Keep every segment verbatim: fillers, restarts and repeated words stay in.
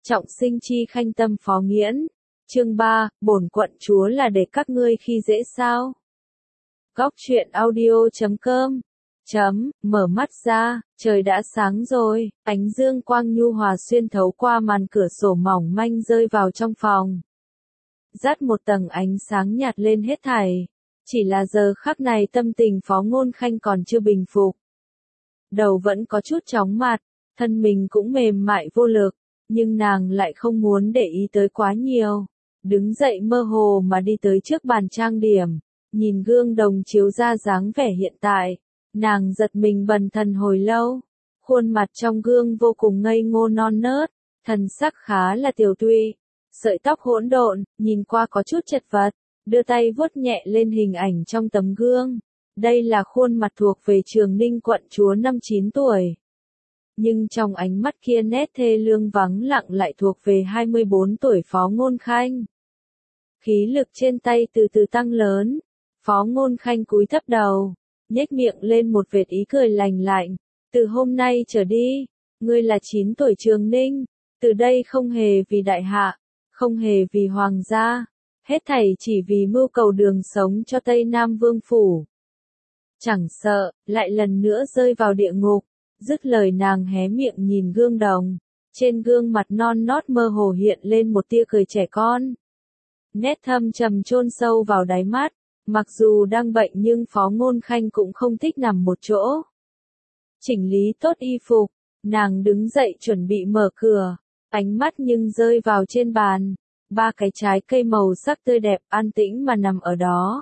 Trọng sinh chi khanh tâm phó nghiễn. Chương ba, bổn quận chúa là để các ngươi khi dễ sao? Góc truyện audio chấm com chấm, mở mắt ra, trời đã sáng rồi, ánh dương quang nhu hòa xuyên thấu qua màn cửa sổ mỏng manh rơi vào trong phòng. Dắt một tầng ánh sáng nhạt lên hết thảy. Chỉ là giờ khắc này tâm tình Phó Ngôn Khanh còn chưa bình phục. Đầu vẫn có chút chóng mặt, thân mình cũng mềm mại vô lực, nhưng nàng lại không muốn để ý tới quá nhiều. Đứng dậy mơ hồ mà đi tới trước bàn trang điểm, nhìn gương đồng chiếu ra dáng vẻ hiện tại. Nàng giật mình bần thần hồi lâu, khuôn mặt trong gương vô cùng ngây ngô non nớt, thần sắc khá là tiều tụy, sợi tóc hỗn độn, nhìn qua có chút chật vật, đưa tay vuốt nhẹ lên hình ảnh trong tấm gương. Đây là khuôn mặt thuộc về Trường Ninh quận chúa năm chín tuổi. Nhưng trong ánh mắt kia nét thê lương vắng lặng lại thuộc về hai mươi bốn tuổi Phó Ngôn Khanh. Khí lực trên tay từ từ tăng lớn, Phó Ngôn Khanh cúi thấp đầu, nhếch miệng lên một vệt ý cười lành lạnh. Từ hôm nay trở đi, ngươi là chín tuổi Trường Ninh, từ đây không hề vì đại hạ, không hề vì hoàng gia, hết thảy chỉ vì mưu cầu đường sống cho Tây Nam Vương Phủ. Chẳng sợ, lại lần nữa rơi vào địa ngục, dứt lời nàng hé miệng nhìn gương đồng, trên gương mặt non nót mơ hồ hiện lên một tia cười trẻ con. Nét thâm trầm chôn sâu vào đáy mắt, mặc dù đang bệnh nhưng Phó Ngôn Khanh cũng không thích nằm một chỗ. Chỉnh lý tốt y phục, nàng đứng dậy chuẩn bị mở cửa, ánh mắt nhưng rơi vào trên bàn, ba cái trái cây màu sắc tươi đẹp an tĩnh mà nằm ở đó.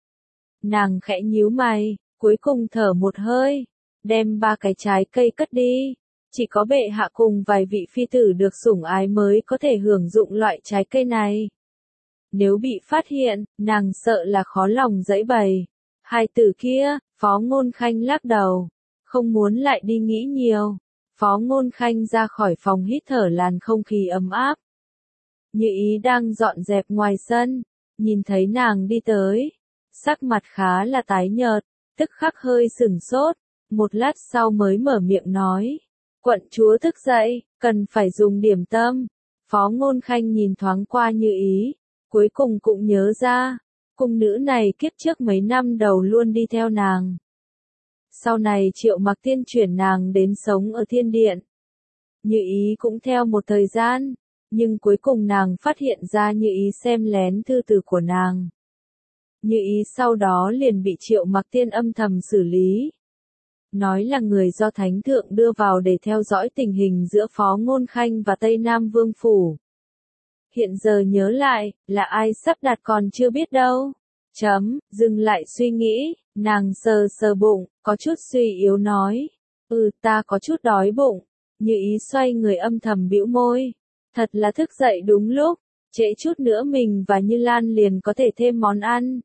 Nàng khẽ nhíu mày, cuối cùng thở một hơi, đem ba cái trái cây cất đi. Chỉ có bệ hạ cùng vài vị phi tử được sủng ái mới có thể hưởng dụng loại trái cây này. Nếu bị phát hiện, nàng sợ là khó lòng giãy bày. Hai từ kia, Phó Ngôn Khanh lắc đầu, không muốn lại đi nghĩ nhiều. Phó Ngôn Khanh ra khỏi phòng hít thở làn không khí ấm áp. Như Ý đang dọn dẹp ngoài sân, nhìn thấy nàng đi tới, sắc mặt khá là tái nhợt, tức khắc hơi sửng sốt, một lát sau mới mở miệng nói, quận chúa thức dậy, cần phải dùng điểm tâm. Phó Ngôn Khanh nhìn thoáng qua Như Ý, cuối cùng cũng nhớ ra, cung nữ này kiếp trước mấy năm đầu luôn đi theo nàng. Sau này Triệu Mặc Tiên chuyển nàng đến sống ở Thiên Điện. Như Ý cũng theo một thời gian, nhưng cuối cùng nàng phát hiện ra Như Ý xem lén thư từ của nàng. Như Ý sau đó liền bị Triệu Mặc Tiên âm thầm xử lý. Nói là người do Thánh Thượng đưa vào để theo dõi tình hình giữa Phó Ngôn Khanh và Tây Nam Vương Phủ. Hiện giờ nhớ lại, là ai sắp đặt còn chưa biết đâu. Chấm, dừng lại suy nghĩ, nàng sờ sờ bụng, có chút suy yếu nói. Ừ, ta có chút đói bụng. Như Ý xoay người âm thầm bĩu môi. Thật là thức dậy đúng lúc, trễ chút nữa mình và Như Lan liền có thể thêm món ăn.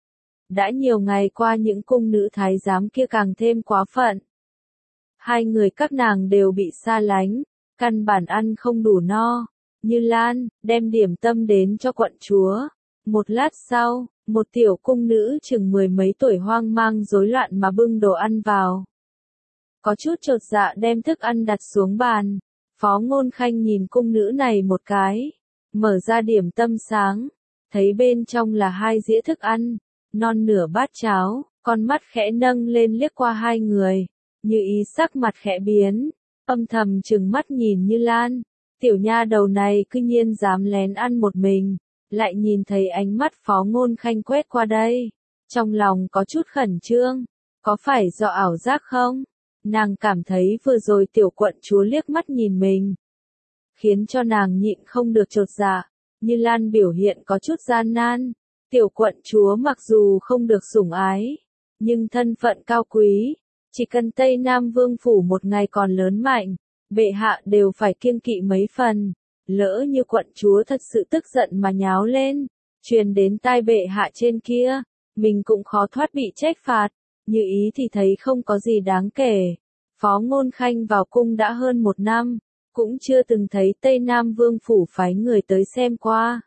Đã nhiều ngày qua những cung nữ thái giám kia càng thêm quá phận. Hai người các nàng đều bị xa lánh, căn bản ăn không đủ no. Như Lan, đem điểm tâm đến cho quận chúa. Một lát sau, một tiểu cung nữ chừng mười mấy tuổi hoang mang rối loạn mà bưng đồ ăn vào. Có chút chột dạ đem thức ăn đặt xuống bàn. Phó Ngôn Khanh nhìn cung nữ này một cái, mở ra điểm tâm sáng, thấy bên trong là hai dĩa thức ăn, non nửa bát cháo, con mắt khẽ nâng lên liếc qua hai người. Như Ý sắc mặt khẽ biến, âm thầm trừng mắt nhìn Như Lan. Tiểu nha đầu này cư nhiên dám lén ăn một mình, lại nhìn thấy ánh mắt Phó Ngôn Khanh quét qua đây. Trong lòng có chút khẩn trương, có phải do ảo giác không? Nàng cảm thấy vừa rồi tiểu quận chúa liếc mắt nhìn mình, khiến cho nàng nhịn không được chột dạ. Như Lan biểu hiện có chút gian nan. Tiểu quận chúa mặc dù không được sủng ái, nhưng thân phận cao quý, chỉ cần Tây Nam Vương Phủ một ngày còn lớn mạnh, bệ hạ đều phải kiêng kỵ mấy phần. Lỡ như quận chúa thật sự tức giận mà nháo lên, truyền đến tai bệ hạ trên kia, mình cũng khó thoát bị trách phạt. Như Ý thì thấy không có gì đáng kể. Phó Ngôn Khanh vào cung đã hơn một năm, cũng chưa từng thấy Tây Nam Vương Phủ phái người tới xem qua.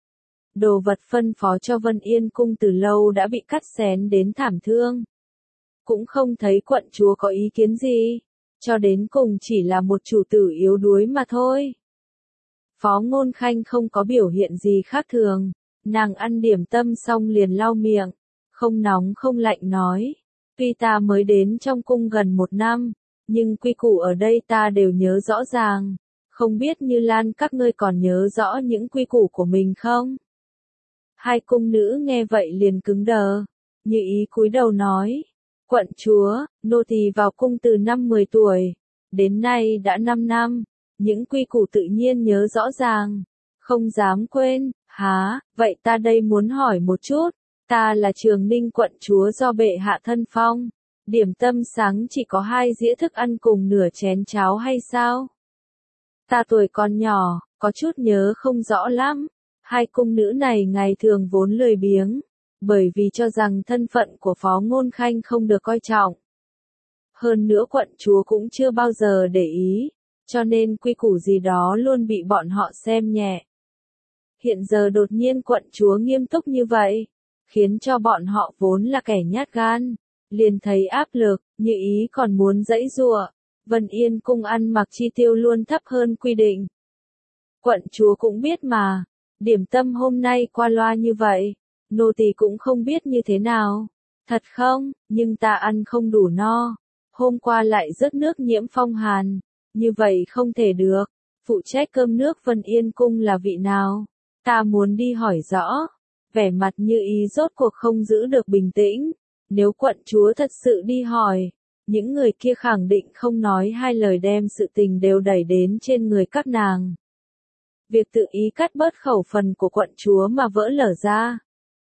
Đồ vật phân phó cho Vân Yên cung từ lâu đã bị cắt xén đến thảm thương. Cũng không thấy quận chúa có ý kiến gì, cho đến cùng chỉ là một chủ tử yếu đuối mà thôi. Phó Ngôn Khanh không có biểu hiện gì khác thường, nàng ăn điểm tâm xong liền lau miệng, không nóng không lạnh nói, tuy ta mới đến trong cung gần một năm, nhưng quy củ ở đây ta đều nhớ rõ ràng, không biết Như Lan các ngươi còn nhớ rõ những quy củ của mình không? Hai cung nữ nghe vậy liền cứng đờ, Như Ý cúi đầu nói, quận chúa, nô tỳ vào cung từ năm mười tuổi, đến nay đã năm năm, những quy củ tự nhiên nhớ rõ ràng, không dám quên. Há, vậy ta đây muốn hỏi một chút, ta là Trường Ninh quận chúa do bệ hạ thân phong, điểm tâm sáng chỉ có hai dĩa thức ăn cùng nửa chén cháo hay sao? Ta tuổi còn nhỏ, có chút nhớ không rõ lắm. Hai cung nữ này ngày thường vốn lười biếng, bởi vì cho rằng thân phận của Phó Ngôn Khanh không được coi trọng. Hơn nữa quận chúa cũng chưa bao giờ để ý, cho nên quy củ gì đó luôn bị bọn họ xem nhẹ. Hiện giờ đột nhiên quận chúa nghiêm túc như vậy, khiến cho bọn họ vốn là kẻ nhát gan, liền thấy áp lực, Như Ý còn muốn giãy giụa. Vân Yên cung ăn mặc chi tiêu luôn thấp hơn quy định. Quận chúa cũng biết mà, điểm tâm hôm nay qua loa như vậy, nô tỳ cũng không biết như thế nào. Thật không, nhưng ta ăn không đủ no. Hôm qua lại rớt nước nhiễm phong hàn, như vậy không thể được. Phụ trách cơm nước Vân Yên cung là vị nào? Ta muốn đi hỏi rõ. Vẻ mặt Như Ý rốt cuộc không giữ được bình tĩnh. Nếu quận chúa thật sự đi hỏi, những người kia khẳng định không nói hai lời đem sự tình đều đẩy đến trên người các nàng. Việc tự ý cắt bớt khẩu phần của quận chúa mà vỡ lở ra.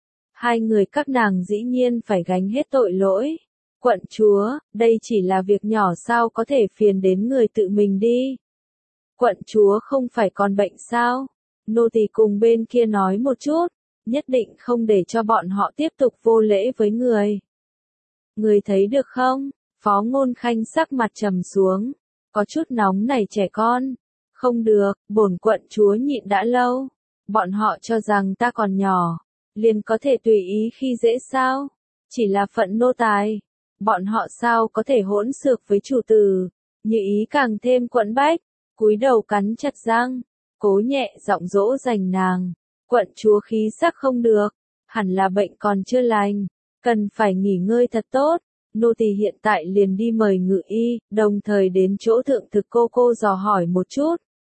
Hai người các nàng dĩ nhiên phải gánh hết tội lỗi. Quận chúa, đây chỉ là việc nhỏ sao có thể phiền đến người tự mình đi. Quận chúa không phải còn bệnh sao? Nô tỳ cùng bên kia nói một chút, nhất định không để cho bọn họ tiếp tục vô lễ với người. Người thấy được không? Phó Ngôn Khanh sắc mặt trầm xuống, có chút nóng nảy trẻ con. Không được, bổn quận chúa nhịn đã lâu. Bọn họ cho rằng ta còn nhỏ, liền có thể tùy ý khi dễ sao? Chỉ là phận nô tài. Bọn họ sao có thể hỗn xược với chủ tử? Như Ý càng thêm quẫn bách, cúi đầu cắn chặt răng, cố nhẹ giọng dỗ dành nàng. Quận chúa khí sắc không được, hẳn là bệnh còn chưa lành, cần phải nghỉ ngơi thật tốt. Nô tỳ hiện tại liền đi mời ngự y, đồng thời đến chỗ thượng thực cô cô dò hỏi một chút.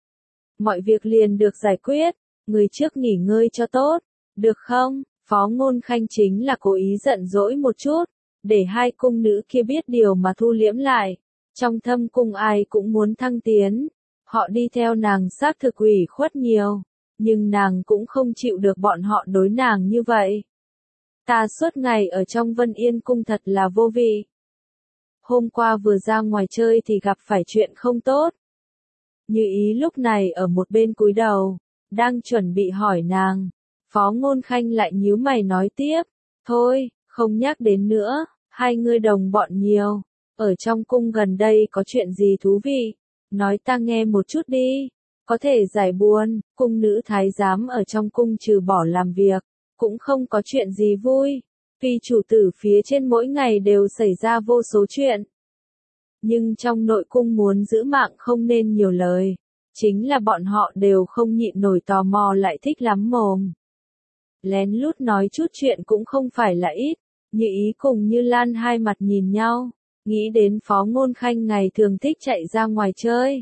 Mọi việc liền được giải quyết, người trước nghỉ ngơi cho tốt, được không? Phó Ngôn Khanh chính là cố ý giận dỗi một chút, để hai cung nữ kia biết điều mà thu liễm lại. Trong thâm cung ai cũng muốn thăng tiến, họ đi theo nàng xác thực ủy khuất nhiều, nhưng nàng cũng không chịu được bọn họ đối nàng như vậy. Ta suốt ngày ở trong Vân Yên cung thật là vô vị. Hôm qua vừa ra ngoài chơi thì gặp phải chuyện không tốt. Như Ý lúc này ở một bên cúi đầu, đang chuẩn bị hỏi nàng. Phó Ngôn Khanh lại nhíu mày nói tiếp, thôi, không nhắc đến nữa, hai ngươi đồng bọn nhiều. Ở trong cung gần đây có chuyện gì thú vị? Nói ta nghe một chút đi, có thể giải buồn. Cung nữ thái giám ở trong cung trừ bỏ làm việc, cũng không có chuyện gì vui. Tuy chủ tử phía trên mỗi ngày đều xảy ra vô số chuyện, nhưng trong nội cung muốn giữ mạng không nên nhiều lời. Chính là bọn họ đều không nhịn nổi tò mò lại thích lắm mồm. Lén lút nói chút chuyện cũng không phải là ít. Như Ý cùng Như Lan hai mặt nhìn nhau, nghĩ đến Phó Ngôn Khanh ngày thường thích chạy ra ngoài chơi.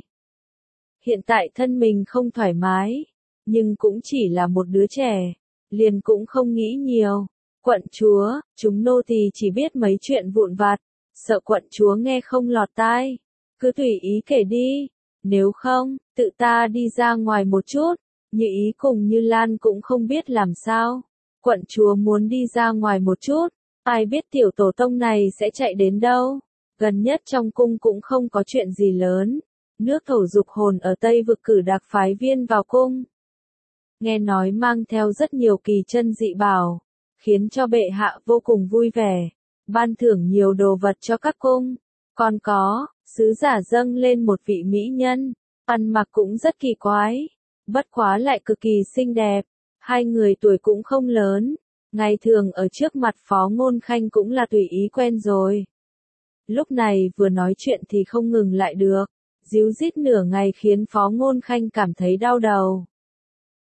Hiện tại thân mình không thoải mái, nhưng cũng chỉ là một đứa trẻ, liền cũng không nghĩ nhiều. Quận chúa, chúng nô tỳ chỉ biết mấy chuyện vụn vặt, sợ quận chúa nghe không lọt tai, cứ tùy ý kể đi, nếu không, tự ta đi ra ngoài một chút. Như Ý cùng Như Lan cũng không biết làm sao. Quận chúa muốn đi ra ngoài một chút, ai biết tiểu tổ tông này sẽ chạy đến đâu. Gần nhất trong cung cũng không có chuyện gì lớn. Nước thổ dục hồn ở Tây vực cử đặc phái viên vào cung. Nghe nói mang theo rất nhiều kỳ chân dị bảo, khiến cho bệ hạ vô cùng vui vẻ, ban thưởng nhiều đồ vật cho các cung. Còn có, sứ giả dâng lên một vị mỹ nhân, ăn mặc cũng rất kỳ quái, bất quá lại cực kỳ xinh đẹp. Hai người tuổi cũng không lớn, ngày thường ở trước mặt Phó Ngôn Khanh cũng là tùy ý quen rồi. Lúc này vừa nói chuyện thì không ngừng lại được, díu dít nửa ngày khiến Phó Ngôn Khanh cảm thấy đau đầu.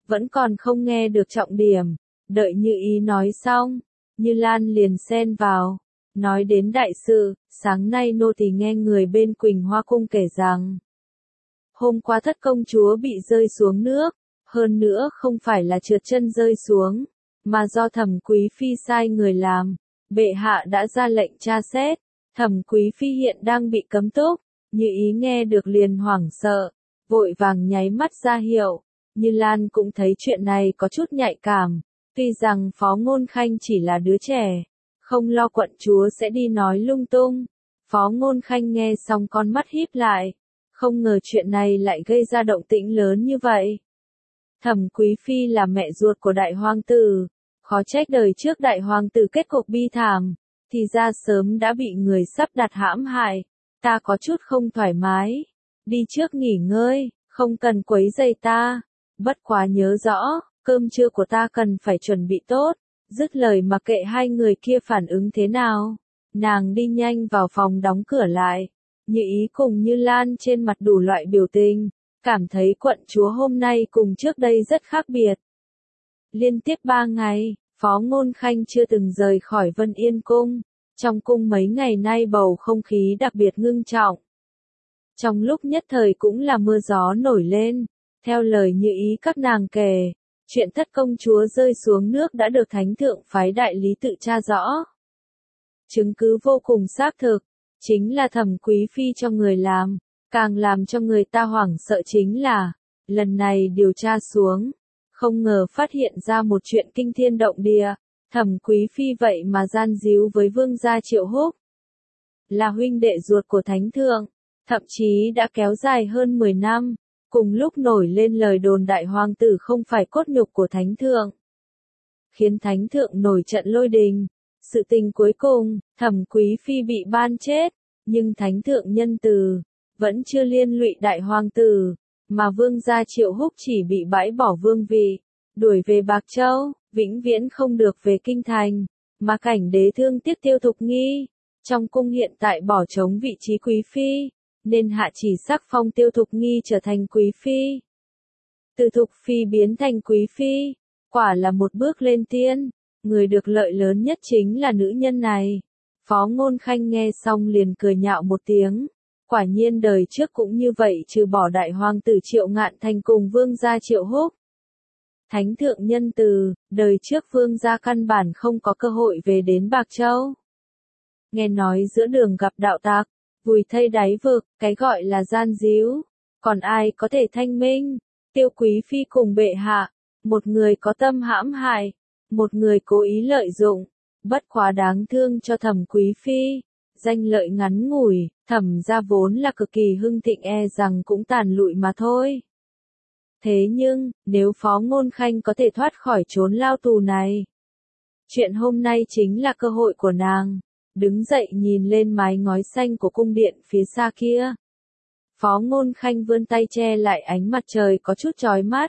vẫn còn không nghe được trọng điểm, đợi Như Ý nói xong, Như Lan liền xen vào, nói đến đại sự, sáng nay nô tỳ nghe người bên Quỳnh Hoa Cung kể rằng, hôm qua thất công chúa bị rơi xuống nước, hơn nữa không phải là trượt chân rơi xuống, mà do Thẩm Quý Phi sai người làm, bệ hạ đã ra lệnh tra xét, Thẩm Quý Phi hiện đang bị cấm túc, Như Ý nghe được liền hoảng sợ, vội vàng nháy mắt ra hiệu, Như Lan cũng thấy chuyện này có chút nhạy cảm, tuy rằng Phó Ngôn Khanh chỉ là đứa trẻ, không lo quận chúa sẽ đi nói lung tung, Phó Ngôn Khanh nghe xong con mắt híp lại, không ngờ chuyện này lại gây ra động tĩnh lớn như vậy. Thẩm Quý Phi là mẹ ruột của đại hoàng tử, khó trách đời trước đại hoàng tử kết cục bi thảm, thì ra sớm đã bị người sắp đặt hãm hại, ta có chút không thoải mái, đi trước nghỉ ngơi, không cần quấy rầy ta, bất quá nhớ rõ, cơm trưa của ta cần phải chuẩn bị tốt, dứt lời mặc kệ hai người kia phản ứng thế nào, nàng đi nhanh vào phòng đóng cửa lại, Như Ý cùng Như Lan trên mặt đủ loại biểu tình, cảm thấy quận chúa hôm nay cùng trước đây rất khác biệt. Liên tiếp ba ngày, Phó Ngôn Khanh chưa từng rời khỏi Vân Yên Cung, trong cung mấy ngày nay bầu không khí đặc biệt ngưng trọng. Trong lúc nhất thời cũng là mưa gió nổi lên, theo lời Như Ý các nàng kể, chuyện thất công chúa rơi xuống nước đã được thánh thượng phái đại lý tự tra rõ. Chứng cứ vô cùng xác thực, chính là Thẩm Quý Phi cho người làm, càng làm cho người ta hoảng sợ chính là, lần này điều tra xuống, không ngờ phát hiện ra một chuyện kinh thiên động địa, Thẩm Quý Phi vậy mà gian díu với vương gia Triệu Húc. Là huynh đệ ruột của thánh thượng, thậm chí đã kéo dài hơn mười năm, cùng lúc nổi lên lời đồn đại hoàng tử không phải cốt nhục của thánh thượng. Khiến thánh thượng nổi trận lôi đình. Sự tình cuối cùng, Thẩm Quý Phi bị ban chết, nhưng thánh thượng nhân từ, vẫn chưa liên lụy đại hoàng tử, mà vương gia Triệu Húc chỉ bị bãi bỏ vương vị, đuổi về Bạc Châu, vĩnh viễn không được về kinh thành, mà cảnh đế thương tiếc Tiêu Thục Nghi, trong cung hiện tại bỏ trống vị trí quý phi, nên hạ chỉ sắc phong Tiêu Thục Nghi trở thành quý phi. Từ Thục Phi biến thành quý phi, quả là một bước lên tiên. Người được lợi lớn nhất chính là nữ nhân này. Phó Ngôn Khanh nghe xong liền cười nhạo một tiếng. Quả nhiên đời trước cũng như vậy trừ bỏ đại hoàng tử Triệu Ngạn Thành cùng vương gia Triệu Húc. Thánh thượng nhân từ, đời trước vương gia căn bản không có cơ hội về đến Bạc Châu. Nghe nói giữa đường gặp đạo tặc, vùi thây đáy vực, cái gọi là gian díu. Còn ai có thể thanh minh? Tiêu Quý Phi cùng bệ hạ, một người có tâm hãm hại. Một người cố ý lợi dụng, bất quá đáng thương cho Thẩm Quý Phi, danh lợi ngắn ngủi, Thẩm gia vốn là cực kỳ hưng thịnh e rằng cũng tàn lụi mà thôi. Thế nhưng, nếu Phó Ngôn Khanh có thể thoát khỏi chốn lao tù này, chuyện hôm nay chính là cơ hội của nàng. Đứng dậy nhìn lên mái ngói xanh của cung điện phía xa kia. Phó Ngôn Khanh vươn tay che lại ánh mặt trời có chút chói mắt.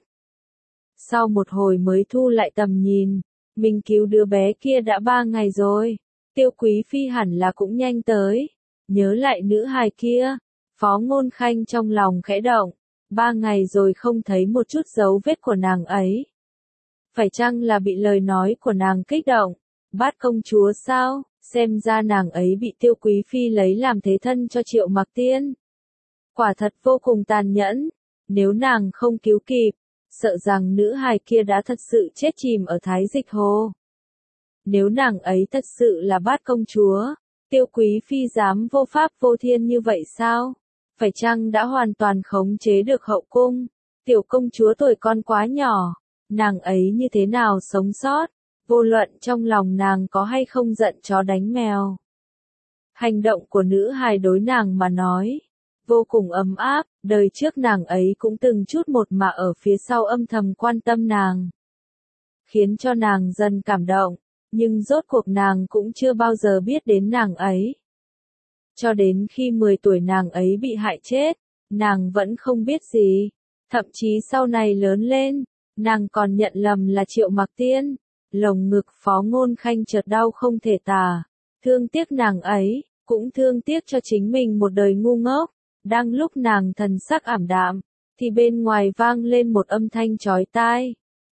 Sau một hồi mới thu lại tầm nhìn, mình cứu đứa bé kia đã ba ngày rồi, Tiêu Quý Phi hẳn là cũng nhanh tới, nhớ lại nữ hài kia, Phó Ngôn Khanh trong lòng khẽ động, ba ngày rồi không thấy một chút dấu vết của nàng ấy. Phải chăng là bị lời nói của nàng kích động, Bát công chúa sao, xem ra nàng ấy bị Tiêu Quý Phi lấy làm thế thân cho Triệu Mặc Tiên. Quả thật vô cùng tàn nhẫn, nếu nàng không cứu kịp, sợ rằng nữ hài kia đã thật sự chết chìm ở Thái Dịch Hồ. Nếu nàng ấy thật sự là Bát công chúa, Tiêu Quý Phi dám vô pháp vô thiên như vậy sao? Phải chăng đã hoàn toàn khống chế được hậu cung? Tiểu công chúa tuổi con quá nhỏ, nàng ấy như thế nào sống sót? Vô luận trong lòng nàng có hay không giận chó đánh mèo. Hành động của nữ hài đối nàng mà nói, vô cùng ấm áp, đời trước nàng ấy cũng từng chút một mà ở phía sau âm thầm quan tâm nàng. Khiến cho nàng dần cảm động, nhưng rốt cuộc nàng cũng chưa bao giờ biết đến nàng ấy. Cho đến khi mười tuổi nàng ấy bị hại chết, nàng vẫn không biết gì. Thậm chí sau này lớn lên, nàng còn nhận lầm là Triệu Mặc Tiên. Lồng ngực Phó Ngôn Khanh chợt đau không thể tả. Thương tiếc nàng ấy, cũng thương tiếc cho chính mình một đời ngu ngốc. Đang lúc nàng thần sắc ảm đạm, thì bên ngoài vang lên một âm thanh chói tai.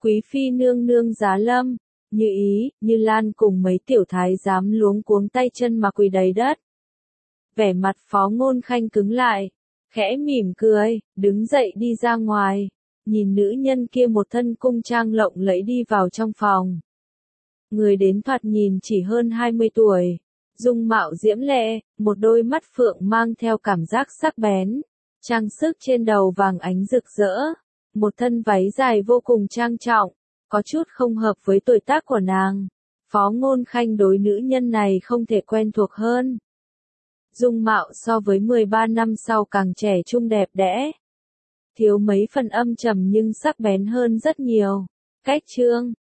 Quý phi nương nương giá lâm, Như Ý, Như Lan cùng mấy tiểu thái giám luống cuống tay chân mà quỳ đầy đất. Vẻ mặt Phó Ngôn Khanh cứng lại, khẽ mỉm cười, đứng dậy đi ra ngoài, nhìn nữ nhân kia một thân cung trang lộng lẫy đi vào trong phòng. Người đến thoạt nhìn chỉ hơn hai mươi tuổi, dung mạo diễm lệ, một đôi mắt phượng mang theo cảm giác sắc bén, trang sức trên đầu vàng ánh rực rỡ, một thân váy dài vô cùng trang trọng, có chút không hợp với tuổi tác của nàng. Phó Ngôn Khanh đối nữ nhân này không thể quen thuộc hơn. Dung mạo so với mười ba năm sau càng trẻ trung đẹp đẽ. Thiếu mấy phần âm trầm nhưng sắc bén hơn rất nhiều. Cách chương